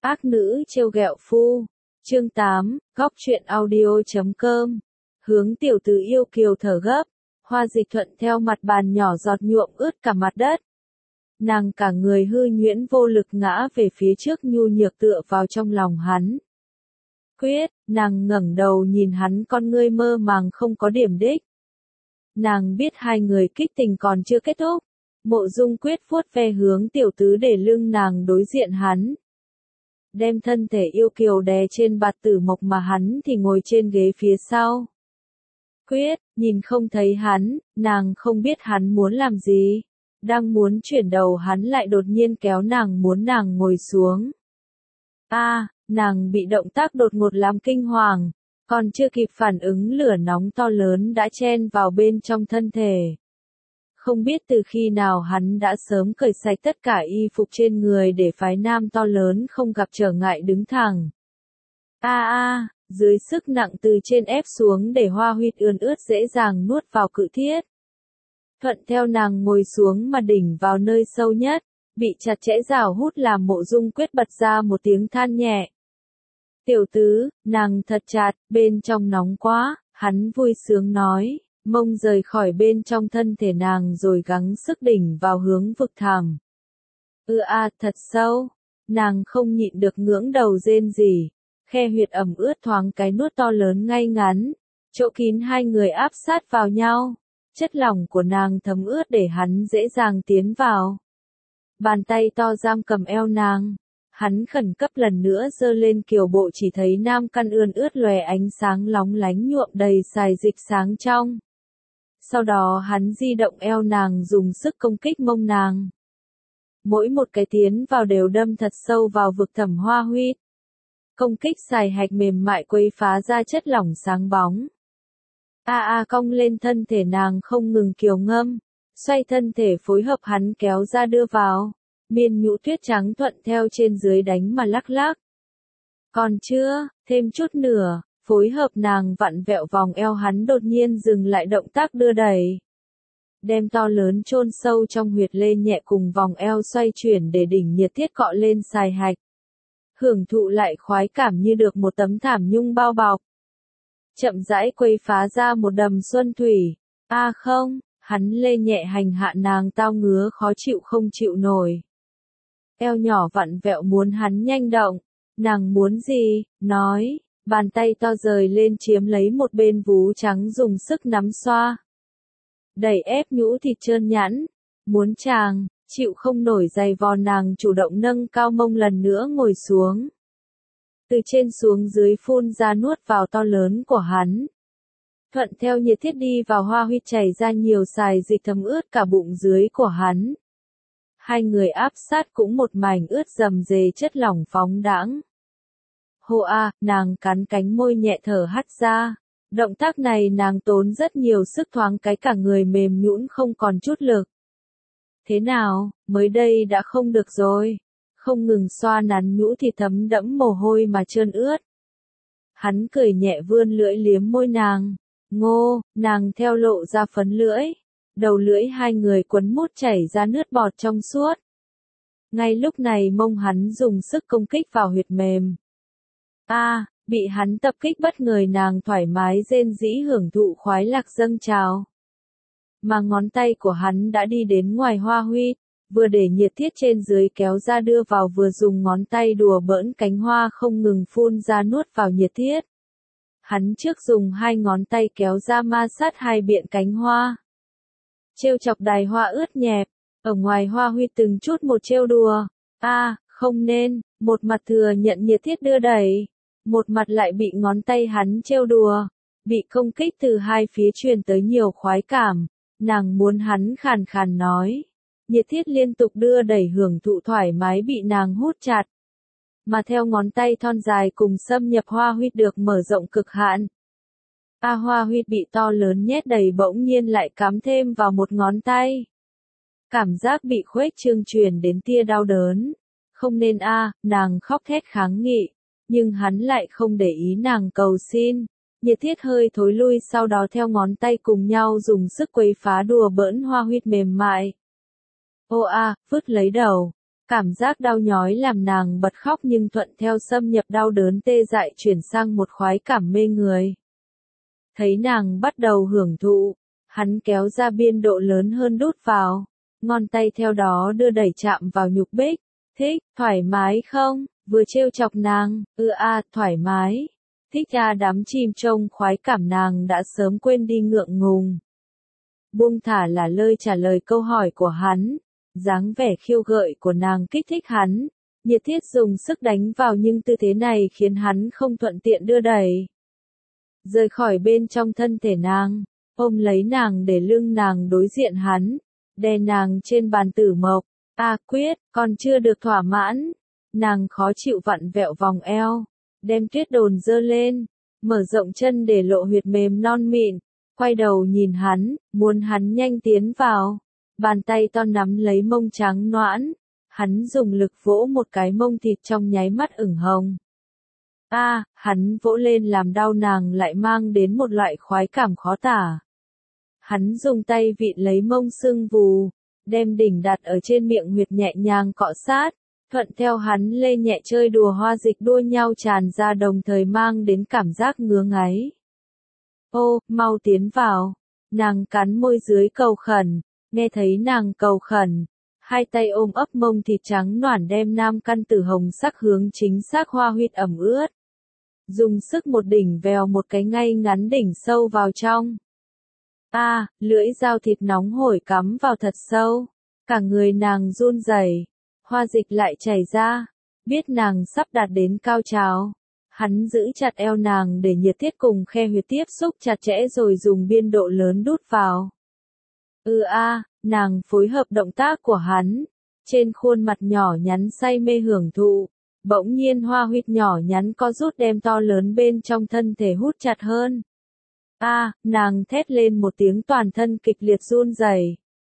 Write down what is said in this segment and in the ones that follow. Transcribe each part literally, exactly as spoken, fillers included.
Ác nữ trêu ghẹo phu. Chương tám, góc truyện audio chấm com. Hướng tiểu tứ yêu kiều thở gấp, hoa dịch thuận theo mặt bàn nhỏ giọt nhuộm ướt cả mặt đất. Nàng cả người hư nhuyễn vô lực ngã về phía trước nhu nhược tựa vào trong lòng hắn. Quyết, nàng ngẩng đầu nhìn hắn con ngươi mơ màng không có điểm đích. Nàng biết hai người kích tình còn chưa kết thúc. Mộ Dung Quyết vuốt ve hướng tiểu tứ để lưng nàng đối diện hắn. Đem thân thể yêu kiều đè trên bạt tử mộc mà hắn thì ngồi trên ghế phía sau. Quyết, nhìn không thấy hắn, nàng không biết hắn muốn làm gì. Đang muốn chuyển đầu hắn lại đột nhiên kéo nàng muốn nàng ngồi xuống. A, à, nàng bị động tác đột ngột làm kinh hoàng, còn chưa kịp phản ứng lửa nóng to lớn đã chen vào bên trong thân thể. Không biết từ khi nào hắn đã sớm cởi sạch tất cả y phục trên người để phái nam to lớn không gặp trở ngại đứng thẳng. A a, dưới sức nặng từ trên ép xuống để hoa huyết ươn ướt dễ dàng nuốt vào cự thiết. Thuận theo nàng ngồi xuống mà đỉnh vào nơi sâu nhất, bị chặt chẽ rào hút làm Mộ Dung Quyết bật ra một tiếng than nhẹ. Tiểu tứ, nàng thật chặt, bên trong nóng quá, hắn vui sướng nói. Mông rời khỏi bên trong thân thể nàng rồi gắng sức đỉnh vào hướng vực thẳm. Ư a, à, thật sâu. Nàng không nhịn được ngưỡng đầu rên rỉ. Khe huyệt ẩm ướt thoáng cái nuốt to lớn ngay ngắn. Chỗ kín hai người áp sát vào nhau. Chất lỏng của nàng thấm ướt để hắn dễ dàng tiến vào. Bàn tay to giam cầm eo nàng. Hắn khẩn cấp lần nữa giơ lên kiều bộ chỉ thấy nam căn ươn ướt lòe ánh sáng lóng lánh nhuộm đầy xài dịch sáng trong. Sau đó hắn di động eo nàng dùng sức công kích mông nàng. Mỗi một cái tiến vào đều đâm thật sâu vào vực thẳm hoa huyết. Công kích xài hạch mềm mại quấy phá ra chất lỏng sáng bóng. A a cong lên thân thể nàng không ngừng kiều ngâm. Xoay thân thể phối hợp hắn kéo ra đưa vào. Miên nhũ tuyết trắng thuận theo trên dưới đánh mà lắc lắc. Còn chưa, thêm chút nữa. Phối hợp nàng vặn vẹo vòng eo hắn đột nhiên dừng lại động tác đưa đẩy. Đem to lớn chôn sâu trong huyệt lê nhẹ cùng vòng eo xoay chuyển để đỉnh nhiệt thiết cọ lên xài hạch. Hưởng thụ lại khoái cảm như được một tấm thảm nhung bao bọc. Chậm rãi quấy phá ra một đầm xuân thủy. A à không, hắn lê nhẹ hành hạ nàng tao ngứa khó chịu không chịu nổi. Eo nhỏ vặn vẹo muốn hắn nhanh động. Nàng muốn gì, nói. Bàn tay to rời lên chiếm lấy một bên vú trắng dùng sức nắm xoa. Đẩy ép nhũ thịt trơn nhẵn. Muốn chàng, chịu không nổi giày vò nàng chủ động nâng cao mông lần nữa ngồi xuống. Từ trên xuống dưới phun ra nuốt vào to lớn của hắn. Thuận theo nhiệt thiết đi vào hoa huyết chảy ra nhiều xài dịch thấm ướt cả bụng dưới của hắn. Hai người áp sát cũng một mảnh ướt rầm rề chất lỏng phóng đãng. Hô a, nàng cắn cánh môi nhẹ thở hắt ra. Động tác này nàng tốn rất nhiều sức thoáng cái cả người mềm nhũn không còn chút lực. Thế nào, mới đây đã không được rồi. Không ngừng xoa nắn nhũ thì thấm đẫm mồ hôi mà trơn ướt. Hắn cười nhẹ vươn lưỡi liếm môi nàng. Ngô, nàng theo lộ ra phấn lưỡi. Đầu lưỡi hai người quấn mút chảy ra nước bọt trong suốt. Ngay lúc này mông hắn dùng sức công kích vào huyệt mềm. A, à, bị hắn tập kích bất ngờ nàng thoải mái rên rĩ hưởng thụ khoái lạc dâng trào. Mà ngón tay của hắn đã đi đến ngoài hoa huy, vừa để nhiệt thiết trên dưới kéo ra đưa vào vừa dùng ngón tay đùa bỡn cánh hoa không ngừng phun ra nuốt vào nhiệt thiết. Hắn trước dùng hai ngón tay kéo ra ma sát hai biện cánh hoa. Trêu chọc đài hoa ướt nhẹp, ở ngoài hoa huy từng chút một trêu đùa. A, à, không nên, một mặt thừa nhận nhiệt thiết đưa đẩy. Một mặt lại bị ngón tay hắn trêu đùa, bị công kích từ hai phía truyền tới nhiều khoái cảm, nàng muốn hắn khàn khàn nói. Nhiệt thiết liên tục đưa đẩy hưởng thụ thoải mái bị nàng hút chặt. Mà theo ngón tay thon dài cùng xâm nhập hoa huyết được mở rộng cực hạn. A hoa huyết bị to lớn nhét đầy bỗng nhiên lại cắm thêm vào một ngón tay. Cảm giác bị khuếch trương truyền đến tia đau đớn. Không nên a, à, nàng khóc thét kháng nghị. Nhưng hắn lại không để ý nàng cầu xin. Nhiệt thiết hơi thối lui sau đó theo ngón tay cùng nhau dùng sức quấy phá đùa bỡn hoa huyết mềm mại. Ô a, à, vứt lấy đầu. Cảm giác đau nhói làm nàng bật khóc nhưng thuận theo xâm nhập đau đớn tê dại chuyển sang một khoái cảm mê người. Thấy nàng bắt đầu hưởng thụ, hắn kéo ra biên độ lớn hơn đút vào, ngón tay theo đó đưa đẩy chạm vào nhục bích. Thích, thoải mái không? Vừa trêu chọc nàng, ư a, thoải mái. Thích a đám chim trông khoái cảm nàng đã sớm quên đi ngượng ngùng. Buông thả là lời trả lời câu hỏi của hắn, dáng vẻ khiêu gợi của nàng kích thích hắn, nhiệt thiết dùng sức đánh vào nhưng tư thế này khiến hắn không thuận tiện đưa đẩy. Rời khỏi bên trong thân thể nàng, ôm lấy nàng để lưng nàng đối diện hắn, đè nàng trên bàn tử mộc. A Quyết, còn chưa được thỏa mãn. Nàng khó chịu vặn vẹo vòng eo, đem tuyết đồn dơ lên, mở rộng chân để lộ huyệt mềm non mịn, quay đầu nhìn hắn, muốn hắn nhanh tiến vào. Bàn tay to nắm lấy mông trắng noãn, hắn dùng lực vỗ một cái mông thịt trong nháy mắt ửng hồng. A, à, hắn vỗ lên làm đau nàng lại mang đến một loại khoái cảm khó tả. Hắn dùng tay vịn lấy mông sưng vù, đem đỉnh đặt ở trên miệng huyệt nhẹ nhàng cọ sát, thuận theo hắn lê nhẹ chơi đùa hoa dịch đua nhau tràn ra đồng thời mang đến cảm giác ngứa ngáy. Ô, mau tiến vào. Nàng cắn môi dưới cầu khẩn, nghe thấy nàng cầu khẩn, hai tay ôm ấp mông thịt trắng noản đem nam căn tử hồng sắc hướng chính xác hoa huyệt ẩm ướt. Dùng sức một đỉnh vèo một cái ngay ngắn đỉnh sâu vào trong. A, à, lưỡi dao thịt nóng hổi cắm vào thật sâu, cả người nàng run rẩy, hoa dịch lại chảy ra, biết nàng sắp đạt đến cao trào. Hắn giữ chặt eo nàng để nhiệt tiết cùng khe huyệt tiếp xúc chặt chẽ rồi dùng biên độ lớn đút vào. Ừ a, à, nàng phối hợp động tác của hắn, trên khuôn mặt nhỏ nhắn say mê hưởng thụ, bỗng nhiên hoa huyệt nhỏ nhắn co rút đem to lớn bên trong thân thể hút chặt hơn. A, à, nàng thét lên một tiếng toàn thân kịch liệt run rẩy.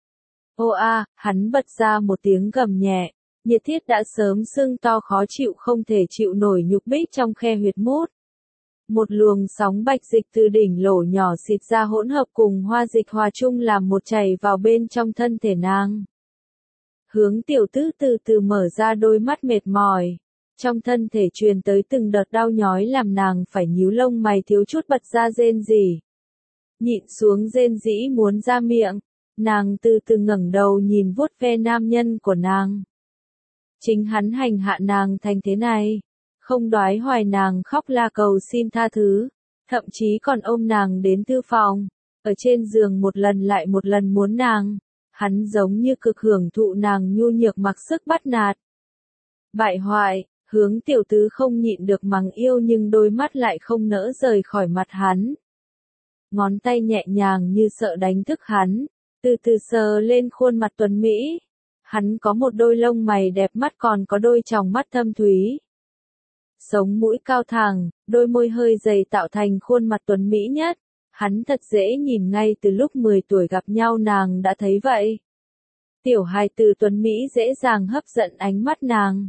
Ô a, à, hắn bật ra một tiếng gầm nhẹ, nhiệt thiết đã sớm sưng to khó chịu không thể chịu nổi nhục bích trong khe huyệt mút. Một luồng sóng bạch dịch từ đỉnh lỗ nhỏ xịt ra hỗn hợp cùng hoa dịch hòa chung làm một chảy vào bên trong thân thể nàng. Hướng tiểu tứ từ từ mở ra đôi mắt mệt mỏi. Trong thân thể truyền tới từng đợt đau nhói làm nàng phải nhíu lông mày thiếu chút bật ra rên rỉ. Nhịn xuống rên rỉ muốn ra miệng, nàng từ từ ngẩng đầu nhìn vuốt ve nam nhân của nàng. Chính hắn hành hạ nàng thành thế này, không đoái hoài nàng khóc la cầu xin tha thứ, thậm chí còn ôm nàng đến thư phòng, ở trên giường một lần lại một lần muốn nàng, hắn giống như cực hưởng thụ nàng nhu nhược mặc sức bắt nạt. Bại hoại. Hướng tiểu tứ không nhịn được mắng yêu nhưng đôi mắt lại không nỡ rời khỏi mặt hắn. Ngón tay nhẹ nhàng như sợ đánh thức hắn, từ từ sờ lên khuôn mặt tuấn Mỹ. Hắn có một đôi lông mày đẹp mắt còn có đôi tròng mắt thâm thúy. Sống mũi cao thẳng, đôi môi hơi dày tạo thành khuôn mặt tuấn Mỹ nhất. Hắn thật dễ nhìn ngay từ lúc mười tuổi gặp nhau nàng đã thấy vậy. Tiểu hài tử tuấn Mỹ dễ dàng hấp dẫn ánh mắt nàng.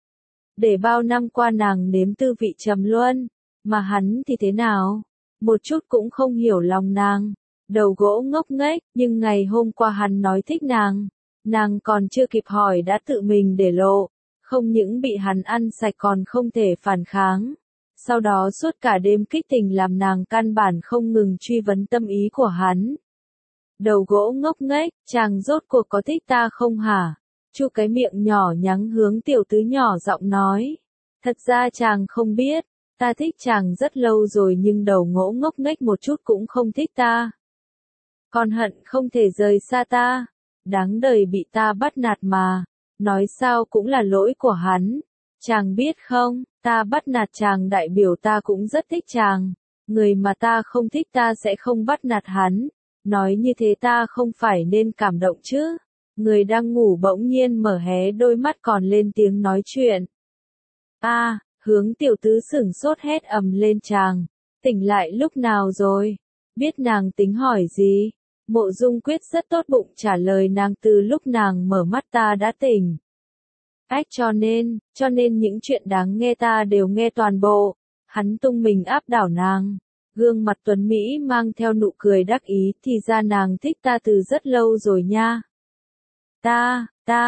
Để bao năm qua nàng nếm tư vị trầm luân, mà hắn thì thế nào? Một chút cũng không hiểu lòng nàng. Đầu gỗ ngốc nghếch, nhưng ngày hôm qua hắn nói thích nàng. Nàng còn chưa kịp hỏi đã tự mình để lộ. Không những bị hắn ăn sạch còn không thể phản kháng. Sau đó suốt cả đêm kích tình làm nàng căn bản không ngừng truy vấn tâm ý của hắn. Đầu gỗ ngốc nghếch, chàng rốt cuộc có thích ta không hả? Chu cái miệng nhỏ nhắn hướng tiểu tứ nhỏ giọng nói. Thật ra chàng không biết, ta thích chàng rất lâu rồi nhưng đầu ngỗ ngốc nghếch một chút cũng không thích ta. Còn hận không thể rời xa ta, đáng đời bị ta bắt nạt mà, nói sao cũng là lỗi của hắn. Chàng biết không, ta bắt nạt chàng đại biểu ta cũng rất thích chàng, người mà ta không thích ta sẽ không bắt nạt hắn, nói như thế ta không phải nên cảm động chứ. Người đang ngủ bỗng nhiên mở hé đôi mắt còn lên tiếng nói chuyện. A, à, hướng tiểu tứ sửng sốt hét ầm lên chàng. Tỉnh lại lúc nào rồi? Biết nàng tính hỏi gì? Mộ Dung Quyết rất tốt bụng trả lời nàng từ lúc nàng mở mắt ta đã tỉnh. Ách cho nên, cho nên những chuyện đáng nghe ta đều nghe toàn bộ. Hắn tung mình áp đảo nàng. Gương mặt tuấn Mỹ mang theo nụ cười đắc ý thì ra nàng thích ta từ rất lâu rồi nha. Ta, ta,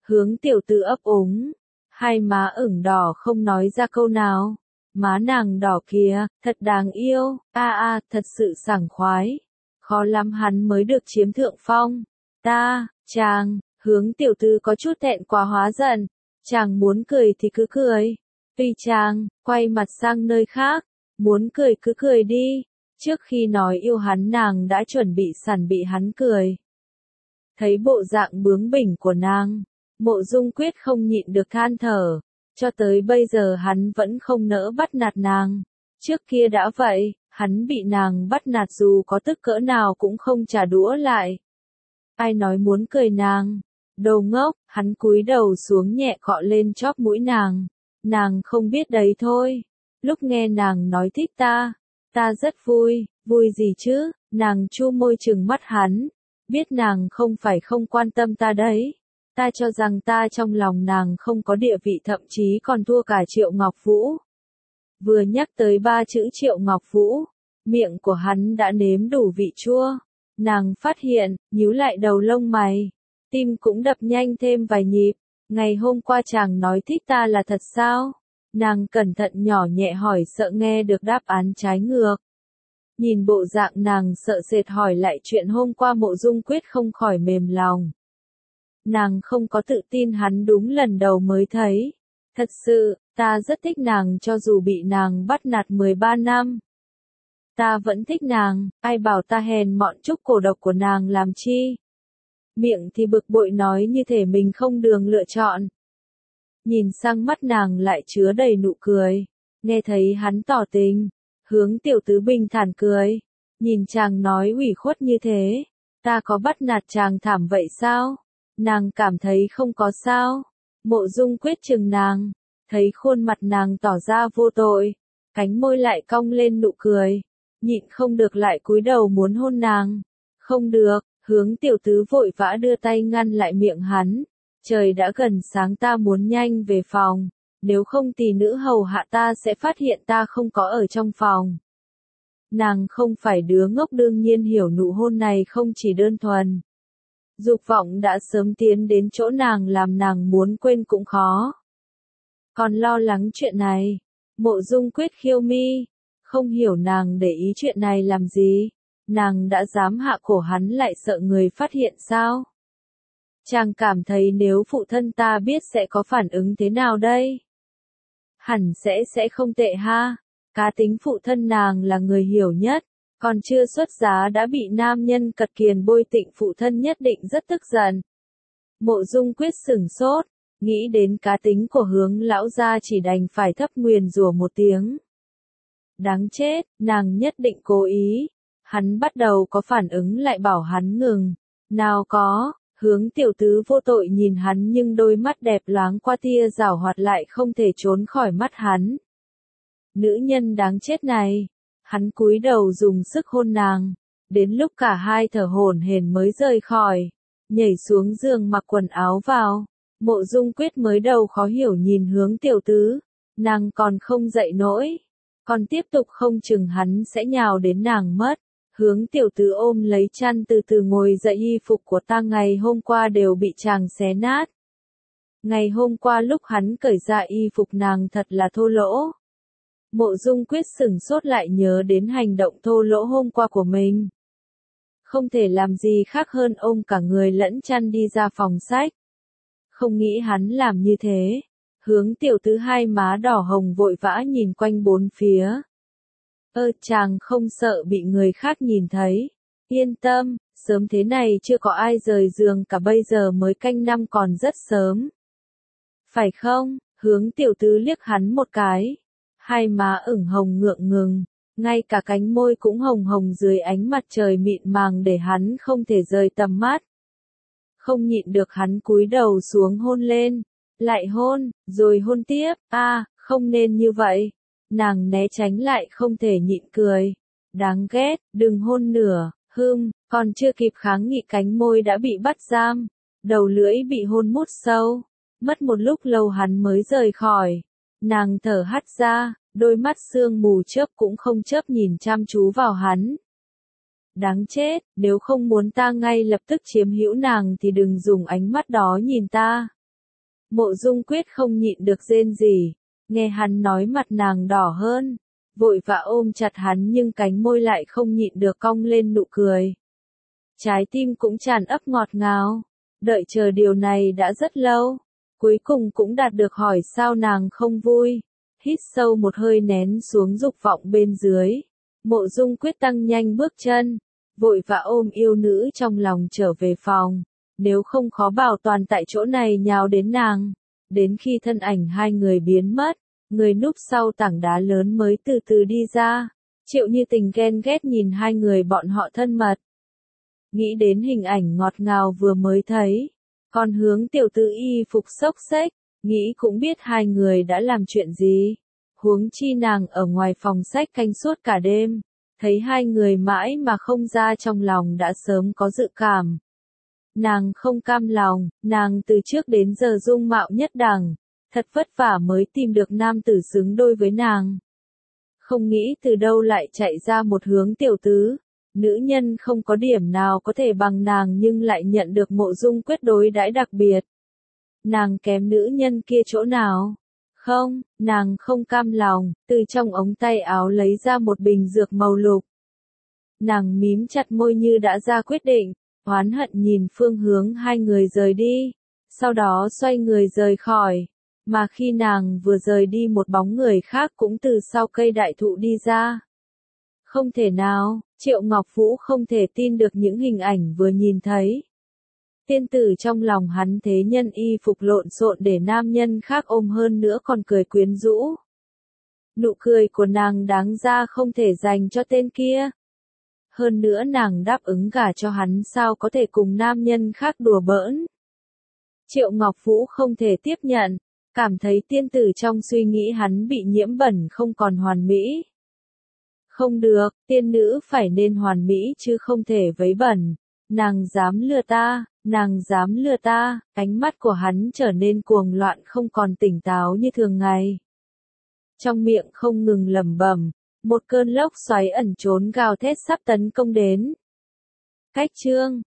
Hướng tiểu tư ấp úng, hai má ửng đỏ không nói ra câu nào. Má nàng đỏ kìa, thật đáng yêu, a a, thật sự sảng khoái. Khó lắm hắn mới được chiếm thượng phong. Ta, chàng, hướng tiểu tư có chút thẹn quá hóa giận. Chàng muốn cười thì cứ cười. Tuy chàng, quay mặt sang nơi khác, muốn cười cứ cười đi. Trước khi nói yêu hắn nàng đã chuẩn bị sẵn bị hắn cười. Thấy bộ dạng bướng bỉnh của nàng, Mộ Dung Quyết không nhịn được than thở. Cho tới bây giờ hắn vẫn không nỡ bắt nạt nàng. Trước kia đã vậy, hắn bị nàng bắt nạt dù có tức cỡ nào cũng không trả đũa lại. Ai nói muốn cười nàng? Đồ ngốc, hắn cúi đầu xuống nhẹ cọ lên chóp mũi nàng. Nàng không biết đấy thôi. Lúc nghe nàng nói thích ta, ta rất vui, vui gì chứ? Nàng chu môi trừng mắt hắn. Biết nàng không phải không quan tâm ta đấy. Ta cho rằng ta trong lòng nàng không có địa vị, thậm chí còn thua cả Triệu Ngọc Vũ. Vừa nhắc tới ba chữ Triệu Ngọc Vũ, miệng của hắn đã nếm đủ vị chua. Nàng phát hiện, nhíu lại đầu lông mày, tim cũng đập nhanh thêm vài nhịp. Ngày hôm qua chàng nói thích ta là thật sao? Nàng cẩn thận nhỏ nhẹ hỏi, sợ nghe được đáp án trái ngược. Nhìn bộ dạng nàng sợ sệt hỏi lại chuyện hôm qua, Mộ Dung Quyết không khỏi mềm lòng. Nàng không có tự tin hắn đúng lần đầu mới thấy. Thật sự, ta rất thích nàng cho dù bị nàng bắt nạt mười ba năm. Ta vẫn thích nàng, ai bảo ta hèn mọn chút cổ độc của nàng làm chi. Miệng thì bực bội nói như thể mình không đường lựa chọn. Nhìn sang mắt nàng lại chứa đầy nụ cười. Nghe thấy hắn tỏ tình, Hướng tiểu tứ bình thản cười. Nhìn chàng nói ủy khuất như thế, ta có bắt nạt chàng thảm vậy sao? Nàng cảm thấy không có sao. Mộ Dung Quyết chừng nàng, thấy khuôn mặt nàng tỏ ra vô tội, cánh môi lại cong lên nụ cười, nhịn không được lại cúi đầu muốn hôn nàng. Không được, Hướng tiểu tứ vội vã đưa tay ngăn lại miệng hắn. Trời đã gần sáng, ta muốn nhanh về phòng, nếu không tỷ nữ hầu hạ ta sẽ phát hiện ta không có ở trong phòng. Nàng không phải đứa ngốc, đương nhiên hiểu nụ hôn này không chỉ đơn thuần. Dục vọng đã sớm tiến đến chỗ nàng làm nàng muốn quên cũng khó. Còn lo lắng chuyện này, Mộ Dung Quyết khiêu mi, không hiểu nàng để ý chuyện này làm gì. Nàng đã dám hạ cổ hắn lại sợ người phát hiện sao? Chàng cảm thấy nếu phụ thân ta biết sẽ có phản ứng thế nào đây? Hẳn sẽ sẽ không tệ ha. Cá tính phụ thân nàng là người hiểu nhất, còn chưa xuất giá đã bị nam nhân cật kiền bôi tịnh, phụ thân nhất định rất tức giận. Mộ Dung Quyết sửng sốt, nghĩ đến cá tính của Hướng lão gia chỉ đành phải thấp nguyền rủa một tiếng. Đáng chết, nàng nhất định cố ý. Hắn bắt đầu có phản ứng lại bảo hắn ngừng. Nào có. Hướng tiểu tứ vô tội nhìn hắn nhưng đôi mắt đẹp loáng qua tia giảo hoạt lại không thể trốn khỏi mắt hắn. Nữ nhân đáng chết này. Hắn cúi đầu dùng sức hôn nàng. Đến lúc cả hai thở hổn hển mới rời khỏi. Nhảy xuống giường mặc quần áo vào. Mộ Dung Quyết mới đầu khó hiểu nhìn Hướng tiểu tứ. Nàng còn không dậy nổi. Còn tiếp tục không chừng hắn sẽ nhào đến nàng mất. Hướng tiểu tứ ôm lấy chăn từ từ ngồi dậy, y phục của ta ngày hôm qua đều bị chàng xé nát. Ngày hôm qua lúc hắn cởi ra y phục nàng thật là thô lỗ. Mộ Dung Quyết sửng sốt lại nhớ đến hành động thô lỗ hôm qua của mình. Không thể làm gì khác hơn ôm cả người lẫn chăn đi ra phòng sách. Không nghĩ hắn làm như thế. Hướng tiểu tứ hai má đỏ hồng vội vã nhìn quanh bốn phía. Ơ, chàng không sợ bị người khác nhìn thấy. Yên tâm, sớm thế này chưa có ai rời giường cả, bây giờ mới canh năm còn rất sớm. Phải không? Hướng tiểu tứ liếc hắn một cái. Hai má ửng hồng ngượng ngừng, ngay cả cánh môi cũng hồng hồng dưới ánh mặt trời mịn màng để hắn không thể rời tầm mắt. Không nhịn được hắn cúi đầu xuống hôn lên, lại hôn, rồi hôn tiếp. A, à, không nên như vậy. Nàng né tránh lại không thể nhịn cười. Đáng ghét, đừng hôn nữa. Hưm, còn chưa kịp kháng nghị cánh môi đã bị bắt giam. Đầu lưỡi bị hôn mút sâu. Mất một lúc lâu hắn mới rời khỏi. Nàng thở hắt ra, đôi mắt sương mù chớp cũng không chớp nhìn chăm chú vào hắn. Đáng chết, nếu không muốn ta ngay lập tức chiếm hữu nàng thì đừng dùng ánh mắt đó nhìn ta. Mộ Dung Quyết không nhịn được rên rỉ, nghe hắn nói mặt nàng đỏ hơn, vội vã ôm chặt hắn nhưng cánh môi lại không nhịn được cong lên nụ cười. Trái tim cũng tràn ấp ngọt ngào, đợi chờ điều này đã rất lâu, cuối cùng cũng đạt được hỏi sao nàng không vui. Hít sâu một hơi nén xuống dục vọng bên dưới, Mộ Dung Quyết tăng nhanh bước chân, vội vã ôm yêu nữ trong lòng trở về phòng, nếu không khó bảo toàn tại chỗ này nhào đến nàng. Đến khi thân ảnh hai người biến mất, người núp sau tảng đá lớn mới từ từ đi ra. Triệu Như Tình ghen ghét nhìn hai người bọn họ thân mật. Nghĩ đến hình ảnh ngọt ngào vừa mới thấy, còn hướng tiểu tử y phục xốc xếch, nghĩ cũng biết hai người đã làm chuyện gì. Huống chi nàng ở ngoài phòng sách canh suốt cả đêm, thấy hai người mãi mà không ra trong lòng đã sớm có dự cảm. Nàng không cam lòng, nàng từ trước đến giờ dung mạo nhất đẳng, thật vất vả mới tìm được nam tử xứng đôi với nàng. Không nghĩ từ đâu lại chạy ra một hướng tiểu tứ, nữ nhân không có điểm nào có thể bằng nàng nhưng lại nhận được Mộ Dung Quyết đối đãi đặc biệt. Nàng kém nữ nhân kia chỗ nào? Không, nàng không cam lòng, từ trong ống tay áo lấy ra một bình dược màu lục. Nàng mím chặt môi như đã ra quyết định, oán hận nhìn phương hướng hai người rời đi, sau đó xoay người rời khỏi, mà khi nàng vừa rời đi một bóng người khác cũng từ sau cây đại thụ đi ra. Không thể nào, Triệu Ngọc Vũ không thể tin được những hình ảnh vừa nhìn thấy. Tiên tử trong lòng hắn thế nhân y phục lộn xộn để nam nhân khác ôm hơn nữa còn cười quyến rũ. Nụ cười của nàng đáng ra không thể dành cho tên kia. Hơn nữa nàng đáp ứng gả cho hắn sao có thể cùng nam nhân khác đùa bỡn. Triệu Ngọc Vũ không thể tiếp nhận, cảm thấy tiên tử trong suy nghĩ hắn bị nhiễm bẩn không còn hoàn mỹ. Không được, tiên nữ phải nên hoàn mỹ chứ không thể vấy bẩn. Nàng dám lừa ta, nàng dám lừa ta, ánh mắt của hắn trở nên cuồng loạn không còn tỉnh táo như thường ngày. Trong miệng không ngừng lẩm bẩm, một cơn lốc xoáy ẩn trốn gào thét sắp tấn công đến. Cách chương